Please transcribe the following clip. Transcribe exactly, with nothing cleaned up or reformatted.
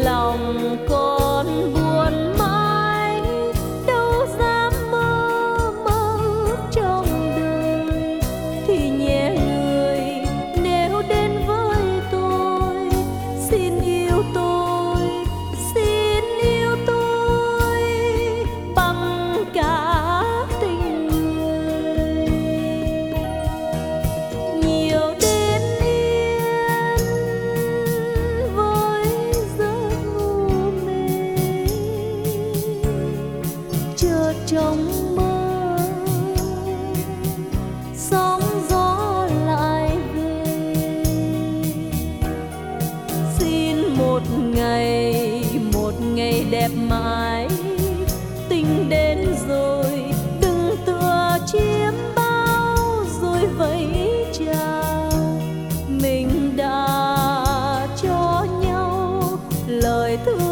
lòng còn buồn mãi, đâu dám mơ mơ ước trong đời. Thì nhẹ người nếu đến với tôi, xin yêu tôi, xin yêu tôi bằng cả tình người. Nhiều đêm yên với giấc ngủ mê, chợt trong mơ sóng gió lại về. Xin một ngày, một ngày đẹp mãi, tình đến rồi đừng tựa chiếm bao rồi vẫy chào. Mình đã cho nhau lời thương